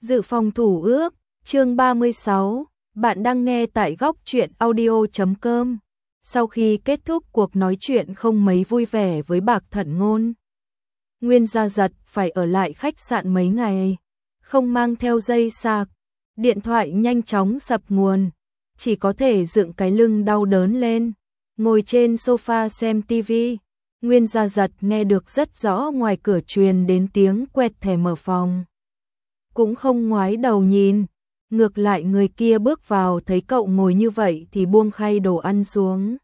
Dự phòng thủ ước, chương 36, bạn đang nghe tại góc truyện audio.com. Sau khi kết thúc cuộc nói chuyện không mấy vui vẻ với Bạc Thận Ngôn, Nguyên Gia Giật phải ở lại khách sạn mấy ngày, không mang theo dây sạc, điện thoại nhanh chóng sập nguồn, chỉ có thể dựng cái lưng đau đớn lên, ngồi trên sofa xem tivi. Nguyên Gia Giật nghe được rất rõ ngoài cửa truyền đến tiếng quẹt thẻ mở phòng. Cũng không ngoái đầu nhìn, ngược lại người kia bước vào thấy cậu ngồi như vậy thì buông khay đồ ăn xuống.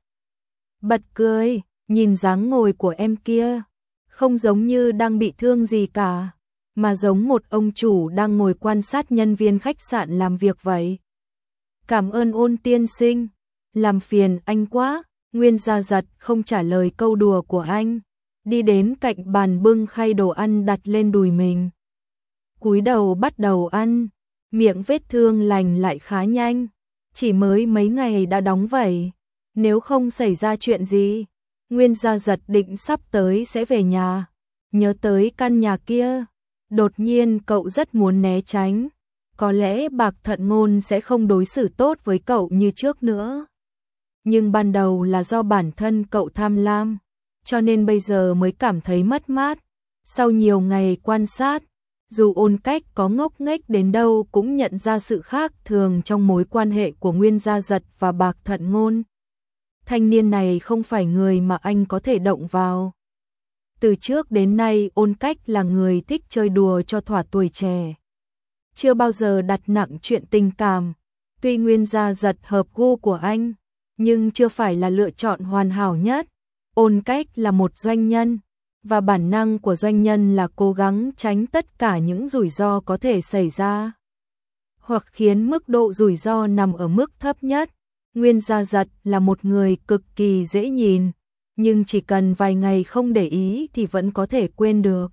Bật cười, nhìn dáng ngồi của em kia, không giống như đang bị thương gì cả, mà giống một ông chủ đang ngồi quan sát nhân viên khách sạn làm việc vậy. Cảm ơn Ôn tiên sinh, làm phiền anh quá. Nguyên Gia Giật không trả lời câu đùa của anh, đi đến cạnh bàn bưng khay đồ ăn đặt lên đùi mình. Cúi đầu bắt đầu ăn, miệng vết thương lành lại khá nhanh, chỉ mới mấy ngày đã đóng vậy. Nếu không xảy ra chuyện gì, Nguyên Gia Giật định sắp tới sẽ về nhà, nhớ tới căn nhà kia. Đột nhiên cậu rất muốn né tránh, có lẽ Bạc Thận Ngôn sẽ không đối xử tốt với cậu như trước nữa. Nhưng ban đầu là do bản thân cậu tham lam, cho nên bây giờ mới cảm thấy mất mát. Sau nhiều ngày quan sát, dù Ôn Cách có ngốc nghếch đến đâu cũng nhận ra sự khác thường trong mối quan hệ của Nguyên Gia Giật và Bạc Thận Ngôn. Thanh niên này không phải người mà anh có thể động vào. Từ trước đến nay Ôn Cách là người thích chơi đùa cho thỏa tuổi trẻ, chưa bao giờ đặt nặng chuyện tình cảm. Tuy Nguyên Gia Giật hợp gu của anh, nhưng chưa phải là lựa chọn hoàn hảo nhất. Ôn Cách là một doanh nhân, và bản năng của doanh nhân là cố gắng tránh tất cả những rủi ro có thể xảy ra, hoặc khiến mức độ rủi ro nằm ở mức thấp nhất. Nguyên Gia Giật là một người cực kỳ dễ nhìn, nhưng chỉ cần vài ngày không để ý thì vẫn có thể quên được.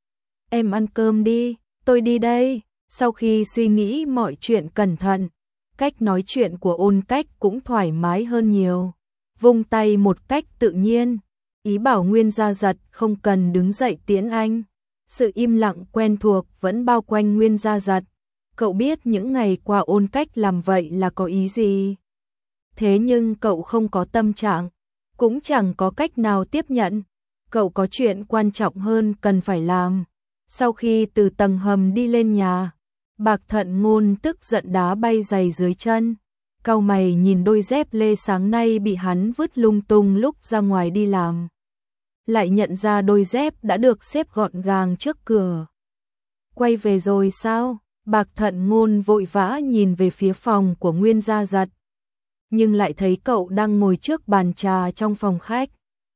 Em ăn cơm đi, tôi đi đây. Sau khi suy nghĩ mọi chuyện cẩn thận, cách nói chuyện của Ôn Cách cũng thoải mái hơn nhiều, vung tay một cách tự nhiên, ý bảo Nguyên Gia Giật không cần đứng dậy tiễn anh. Sự im lặng quen thuộc vẫn bao quanh Nguyên Gia Giật, cậu biết những ngày qua Ôn Cách làm vậy là có ý gì. Thế nhưng cậu không có tâm trạng, cũng chẳng có cách nào tiếp nhận, cậu có chuyện quan trọng hơn cần phải làm. Sau khi từ tầng hầm đi lên nhà, Bạc Thận Ngôn tức giận đá bay giày dưới chân, cau mày nhìn đôi dép lê sáng nay bị hắn vứt lung tung lúc ra ngoài đi làm. Lại nhận ra đôi dép đã được xếp gọn gàng trước cửa. Quay về rồi sao? Bạc Thận Ngôn vội vã nhìn về phía phòng của Nguyên Gia Giật, nhưng lại thấy cậu đang ngồi trước bàn trà trong phòng khách,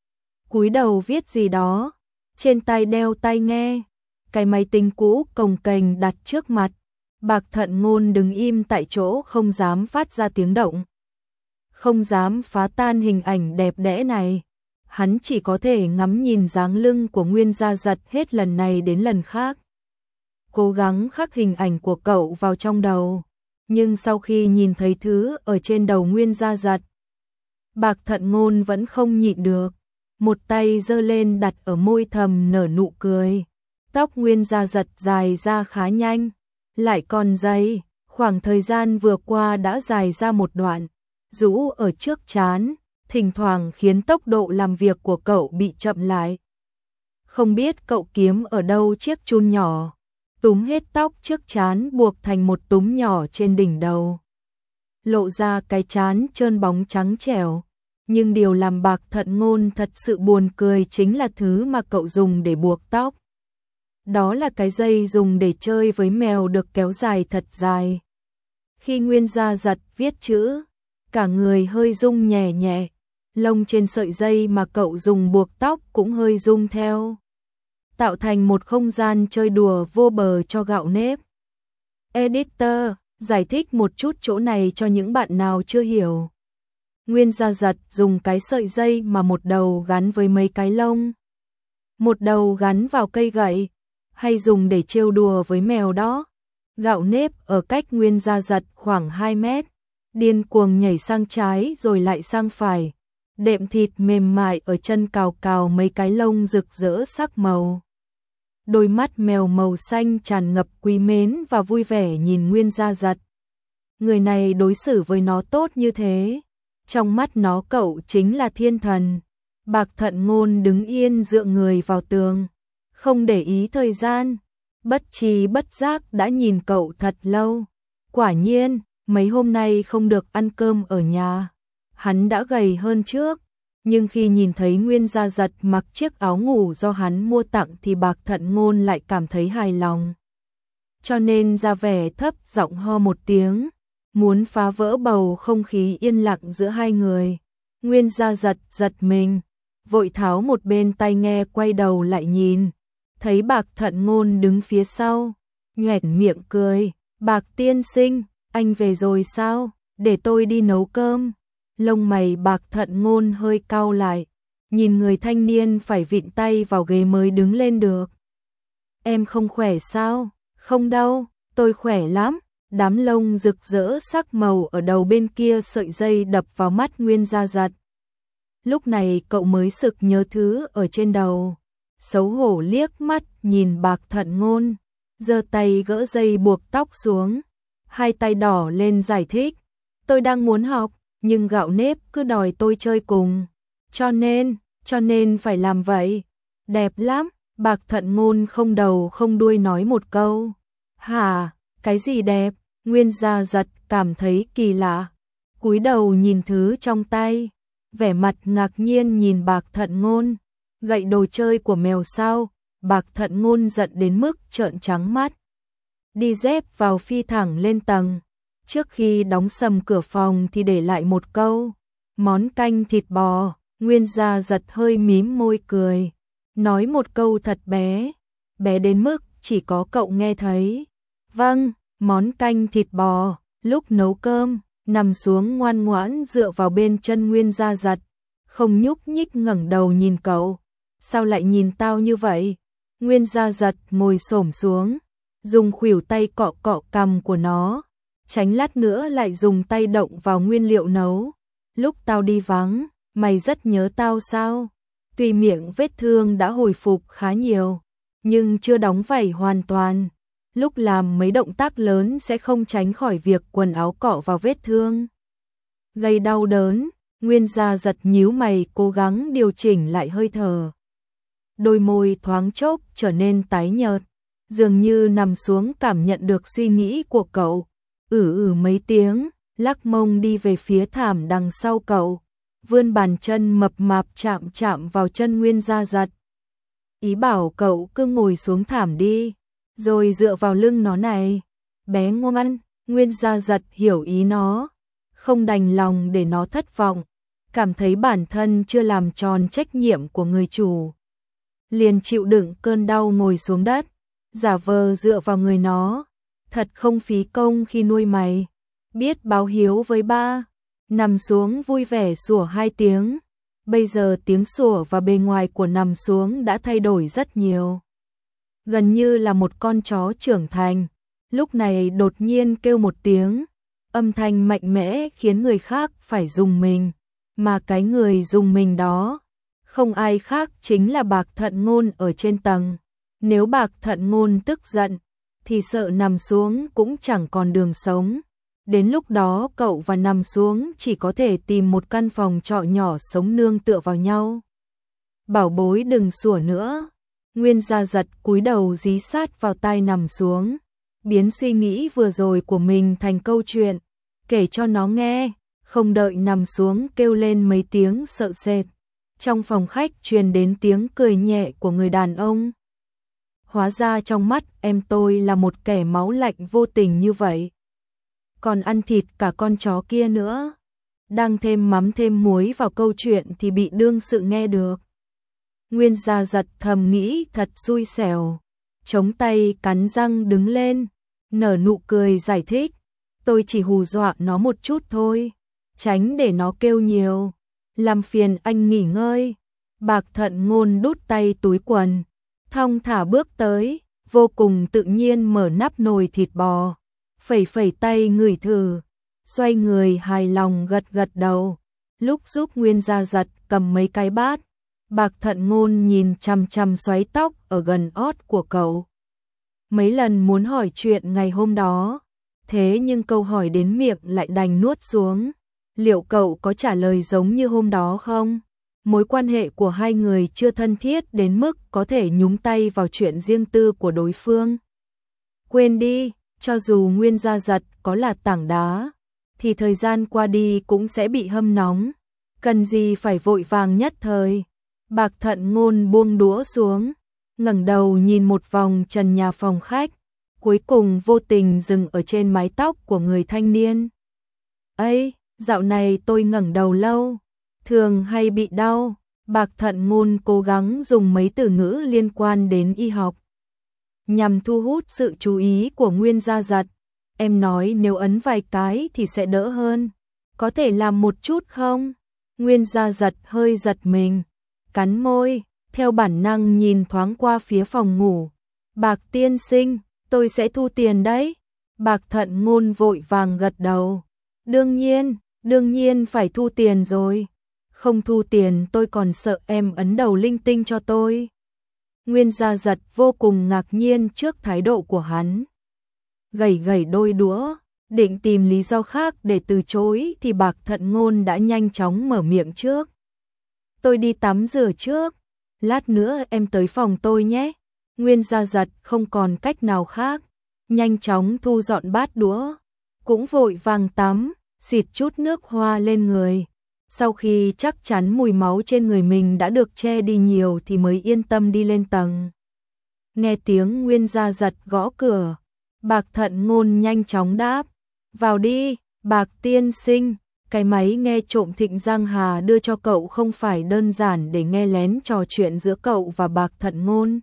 cúi đầu viết gì đó, trên tay đeo tai nghe, cái máy tính cũ cồng kềnh đặt trước mặt. Bạc Thận Ngôn đứng im tại chỗ, không dám phát ra tiếng động, không dám phá tan hình ảnh đẹp đẽ này. Hắn chỉ có thể ngắm nhìn dáng lưng của Nguyên Gia Giật hết lần này đến lần khác, cố gắng khắc hình ảnh của cậu vào trong đầu. Nhưng sau khi nhìn thấy thứ ở trên đầu Nguyên Gia Giật, Bạc Thận Ngôn vẫn không nhịn được, một tay giơ lên đặt ở môi, thầm nở nụ cười. Tóc Nguyên Gia Giật dài ra khá nhanh, lại còn dày, khoảng thời gian vừa qua đã dài ra một đoạn, rũ ở trước trán, thỉnh thoảng khiến tốc độ làm việc của cậu bị chậm lại. Không biết cậu kiếm ở đâu chiếc chun nhỏ, túm hết tóc trước trán buộc thành một túm nhỏ trên đỉnh đầu, lộ ra cái trán trơn bóng trắng trẻo. Nhưng điều làm Bạc Thận Ngôn thật sự buồn cười chính là thứ mà cậu dùng để buộc tóc. Đó là cái dây dùng để chơi với mèo được kéo dài thật dài. Khi Nguyên Gia Giật viết chữ, cả người hơi rung nhẹ nhẹ, lông trên sợi dây mà cậu dùng buộc tóc cũng hơi rung theo, tạo thành một không gian chơi đùa vô bờ cho gạo nếp. Editor, giải thích một chút chỗ này cho những bạn nào chưa hiểu. Nguyên Gia Giật dùng cái sợi dây mà một đầu gắn với mấy cái lông, một đầu gắn vào cây gậy, hay dùng để trêu đùa với mèo đó. Gạo nếp ở cách Nguyên Gia Giật khoảng 2 mét, điên cuồng nhảy sang trái rồi lại sang phải, đệm thịt mềm mại ở chân cào cào mấy cái lông rực rỡ sắc màu. đôi mắt mèo màu xanh tràn ngập quý mến và vui vẻ nhìn Nguyên Gia Giật. Người này đối xử với nó tốt như thế, trong mắt nó cậu chính là thiên thần. Bạc Thận Ngôn đứng yên dựa người vào tường, không để ý thời gian, bất tri bất giác đã nhìn cậu thật lâu. Quả nhiên, mấy hôm nay không được ăn cơm ở nhà. Hắn đã gầy hơn trước, nhưng khi nhìn thấy Nguyên Gia Giật mặc chiếc áo ngủ do hắn mua tặng thì Bạc Thận Ngôn lại cảm thấy hài lòng. Cho nên ra vẻ thấp giọng ho một tiếng, muốn phá vỡ bầu không khí yên lặng giữa hai người. Nguyên Gia Giật giật mình, vội tháo một bên tai nghe quay đầu lại nhìn, thấy Bạc Thận Ngôn đứng phía sau, nhoẻn miệng cười, Bạc tiên sinh, anh về rồi sao, để tôi đi nấu cơm. Lông mày Bạc Thận Ngôn hơi cau lại, nhìn người thanh niên phải vịn tay vào ghế mới đứng lên được. Em không khỏe sao? Không đâu, tôi khỏe lắm. Đám lông rực rỡ sắc màu ở đầu bên kia sợi dây đập vào mắt Nguyên Gia Giật. Lúc này cậu mới sực nhớ thứ ở trên đầu, xấu hổ liếc mắt nhìn Bạc Thận Ngôn, giơ tay gỡ dây buộc tóc xuống, hai tay đỏ lên giải thích, tôi đang muốn học, nhưng gạo nếp cứ đòi tôi chơi cùng, cho nên phải làm vậy. Đẹp lắm, Bạc Thận Ngôn không đầu không đuôi nói một câu. Hả, cái gì đẹp? Nguyên Gia Giật cảm thấy kỳ lạ, cúi đầu nhìn thứ trong tay, vẻ mặt ngạc nhiên nhìn Bạc Thận Ngôn. Gậy đồ chơi của mèo sao? Bạc Thận Ngôn giận đến mức trợn trắng mắt. Đi dép vào phi thẳng lên tầng. Trước khi đóng sầm cửa phòng thì để lại một câu, món canh thịt bò. Nguyên Gia Giật hơi mím môi cười, nói một câu thật bé, bé đến mức chỉ có cậu nghe thấy. Vâng, món canh thịt bò. Lúc nấu cơm, nằm xuống ngoan ngoãn dựa vào bên chân Nguyên Gia Giật, không nhúc nhích ngẩng đầu nhìn cậu. Sao lại nhìn tao như vậy? Nguyên Gia Giật ngồi xổm xuống, dùng khuỷu tay cọ cọ cằm của nó, tránh lát nữa lại dùng tay động vào nguyên liệu nấu. Lúc tao đi vắng, mày rất nhớ tao sao? Tuy miệng vết thương đã hồi phục khá nhiều, nhưng chưa đóng vảy hoàn toàn. Lúc làm mấy động tác lớn sẽ không tránh khỏi việc quần áo cọ vào vết thương, gây đau đớn. Nguyên Gia Giật nhíu mày cố gắng điều chỉnh lại hơi thở. Đôi môi thoáng chốc trở nên tái nhợt, dường như nằm xuống cảm nhận được suy nghĩ của cậu. Mấy tiếng, lắc mông đi về phía thảm đằng sau cậu, vươn bàn chân mập mạp chạm chạm vào chân Nguyên Gia Giật. Ý bảo cậu cứ ngồi xuống thảm đi, rồi dựa vào lưng nó này. Bé ngoan, Nguyên Gia Giật hiểu ý nó, không đành lòng để nó thất vọng, cảm thấy bản thân chưa làm tròn trách nhiệm của người chủ. Liền chịu đựng cơn đau ngồi xuống đất, giả vờ dựa vào người nó. Thật không phí công khi nuôi mày, biết báo hiếu với ba. Nằm xuống vui vẻ sủa hai tiếng. Bây giờ tiếng sủa và bề ngoài của nằm xuống đã thay đổi rất nhiều, gần như là một con chó trưởng thành. Lúc này đột nhiên kêu một tiếng, âm thanh mạnh mẽ khiến người khác phải rùng mình, mà cái người rùng mình đó không ai khác chính là Bạc Thận Ngôn ở trên tầng. Nếu Bạc Thận Ngôn tức giận thì sợ nằm xuống cũng chẳng còn đường sống. Đến lúc đó cậu và nằm xuống chỉ có thể tìm một căn phòng trọ nhỏ sống nương tựa vào nhau. Bảo bối đừng sủa nữa. Nguyên Gia Giật cúi đầu dí sát vào tai nằm xuống, biến suy nghĩ vừa rồi của mình thành câu chuyện, kể cho nó nghe. Không đợi nằm xuống kêu lên mấy tiếng sợ sệt, trong phòng khách truyền đến tiếng cười nhẹ của người đàn ông. Hóa ra trong mắt em tôi là một kẻ máu lạnh vô tình như vậy, còn ăn thịt cả con chó kia nữa. Đang thêm mắm thêm muối vào câu chuyện thì bị đương sự nghe được. Nguyên Gia Giật thầm nghĩ thật xui xẻo, chống tay cắn răng đứng lên, nở nụ cười giải thích, tôi chỉ hù dọa nó một chút thôi, tránh để nó kêu nhiều, làm phiền anh nghỉ ngơi. Bạc Thận Ngôn đút tay túi quần, thong thả bước tới, vô cùng tự nhiên mở nắp nồi thịt bò, phẩy phẩy tay ngửi thử, xoay người hài lòng gật gật đầu. Lúc giúp Nguyên Gia Giật cầm mấy cái bát, Bạc Thận Ngôn nhìn chằm chằm xoáy tóc ở gần ót của cậu. Mấy lần muốn hỏi chuyện ngày hôm đó, thế nhưng câu hỏi đến miệng lại đành nuốt xuống. Liệu cậu có trả lời giống như hôm đó không? Mối quan hệ của hai người chưa thân thiết đến mức có thể nhúng tay vào chuyện riêng tư của đối phương. Quên đi, cho dù Nguyên Gia Giật có là tảng đá, thì thời gian qua đi cũng sẽ bị hâm nóng. Cần gì phải vội vàng nhất thời. Bạc Thận Ngôn buông đũa xuống, ngẩng đầu nhìn một vòng trần nhà phòng khách, cuối cùng vô tình dừng ở trên mái tóc của người thanh niên. Ây, dạo này tôi ngẩng đầu lâu, thường hay bị đau. Bạc Thận Ngôn cố gắng dùng mấy từ ngữ liên quan đến y học, nhằm thu hút sự chú ý của Nguyên Gia Giật. Em nói nếu ấn vài cái thì sẽ đỡ hơn. Có thể làm một chút không? Nguyên Gia Giật hơi giật mình, cắn môi, theo bản năng nhìn thoáng qua phía phòng ngủ. Bạc tiên sinh, tôi sẽ thu tiền đấy. Bạc Thận Ngôn vội vàng gật đầu. Đương nhiên phải thu tiền rồi. Không thu tiền tôi còn sợ em ấn đầu linh tinh cho tôi. Nguyên Gia Giật vô cùng ngạc nhiên trước thái độ của hắn. Gẩy đôi đũa, định tìm lý do khác để từ chối thì Bạc Thận Ngôn đã nhanh chóng mở miệng trước. Tôi đi tắm rửa trước, lát nữa em tới phòng tôi nhé. Nguyên Gia Giật không còn cách nào khác, nhanh chóng thu dọn bát đũa, cũng vội vàng tắm, xịt chút nước hoa lên người. Sau khi chắc chắn mùi máu trên người mình đã được che đi nhiều thì mới yên tâm đi lên tầng. Nghe tiếng Nguyên Gia Giật gõ cửa, Bạc Thận Ngôn nhanh chóng đáp, vào đi, Bạc tiên sinh. Cái máy nghe trộm Thịnh Giang Hà đưa cho cậu không phải đơn giản để nghe lén trò chuyện giữa cậu và Bạc Thận Ngôn,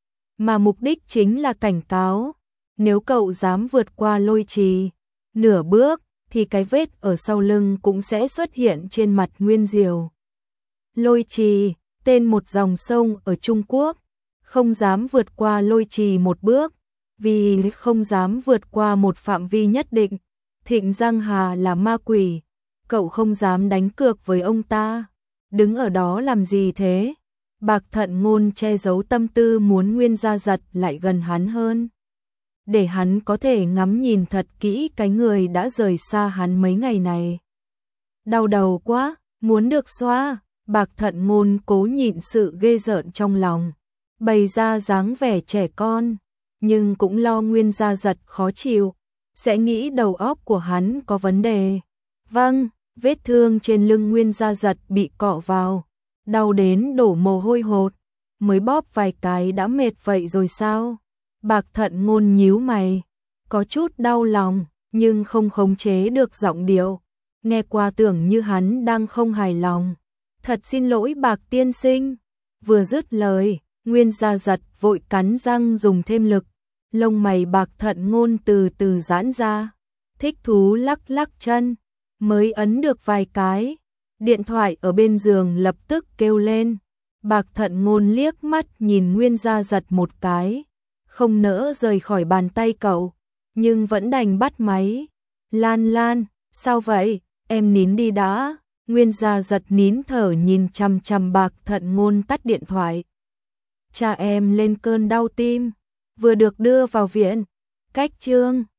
mà mục đích chính là cảnh cáo, nếu cậu dám vượt qua Lôi Trì nửa bước thì cái vết ở sau lưng cũng sẽ xuất hiện trên mặt Nguyên Diều. Lôi Trì, tên một dòng sông ở Trung Quốc, không dám vượt qua Lôi Trì một bước, vì không dám vượt qua một phạm vi nhất định. Thịnh Giang Hà là ma quỷ, cậu không dám đánh cược với ông ta. Đứng ở đó làm gì thế? Bạc Thận Ngôn che giấu tâm tư muốn Nguyên Gia Giật lại gần hắn hơn, để hắn có thể ngắm nhìn thật kỹ cái người đã rời xa hắn mấy ngày này. Đau đầu quá, muốn được xoa. Bạc Thận Ngôn cố nhịn sự ghê rợn trong lòng, bày ra dáng vẻ trẻ con, nhưng cũng lo Nguyên Gia Giật khó chịu, sẽ nghĩ đầu óc của hắn có vấn đề. Vâng, vết thương trên lưng Nguyên Gia Giật bị cọ vào, đau đến đổ mồ hôi hột, mới bóp vài cái đã mệt vậy rồi sao? Bạc Thận Ngôn nhíu mày, có chút đau lòng, nhưng không khống chế được giọng điệu, nghe qua tưởng như hắn đang không hài lòng. Thật xin lỗi Bạc tiên sinh. Vừa dứt lời, Nguyên Gia Giật vội cắn răng dùng thêm lực, lông mày Bạc Thận Ngôn từ từ giãn ra, thích thú lắc lắc chân, mới ấn được vài cái. Điện thoại ở bên giường lập tức kêu lên. Bạc Thận Ngôn liếc mắt nhìn Nguyên Gia Giật một cái, không nỡ rời khỏi bàn tay cậu, nhưng vẫn đành bắt máy. Lan, sao vậy? Em nín đi đã. Nguyên Gia Giật nín thở nhìn chằm chằm Bạc Thận Ngôn tắt điện thoại. Cha em lên cơn đau tim, vừa được đưa vào viện. Cách chương